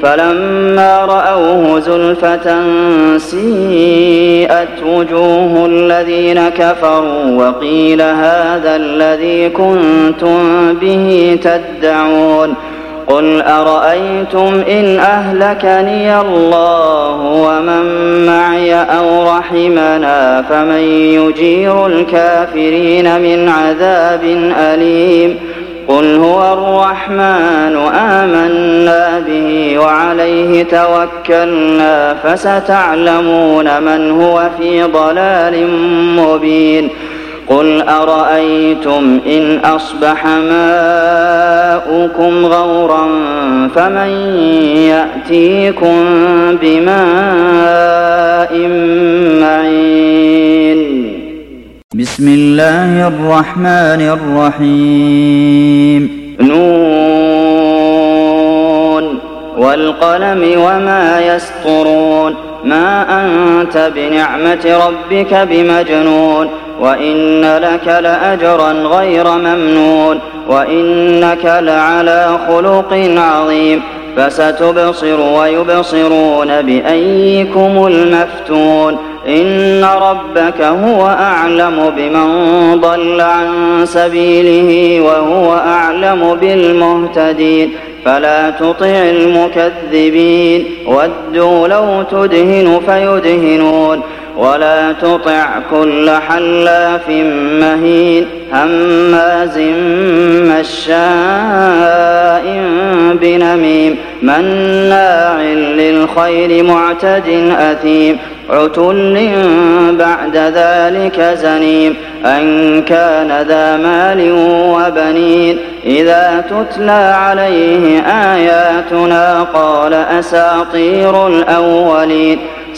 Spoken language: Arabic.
فلما رأوه زلفة سيئت وجوه الذين كفروا وقيل هذا الذي كنتم به تدعون قل أرأيتم إن أهلكني الله ومن معي أو رحمنا فمن يجير الكافرين من عذاب أليم قل هو الرحمن آمنا به وعليه توكلنا فستعلمون من هو في ضلال مبين قل أرأيتم إن أصبح ماؤكم غورا فمن يأتيكم بماء معين بسم الله الرحمن الرحيم نون والقلم وما يسطرون ما أنت بنعمة ربك بمجنون وإن لك لأجرا غير ممنون وإنك لعلى خلق عظيم فستبصر ويبصرون بأيكم المفتون إن ربك هو أعلم بمن ضل عن سبيله وهو أعلم بالمهتدين فلا تطع المكذبين ودوا لو تدهن فيدهنون ولا تطع كل حلاف مهين هماز مشاء بنميم مناع للخير معتد أثيم عتل بعد ذلك زنيم أن كان ذا مال وبنين إذا تتلى عليه آياتنا قال أساطير الأولين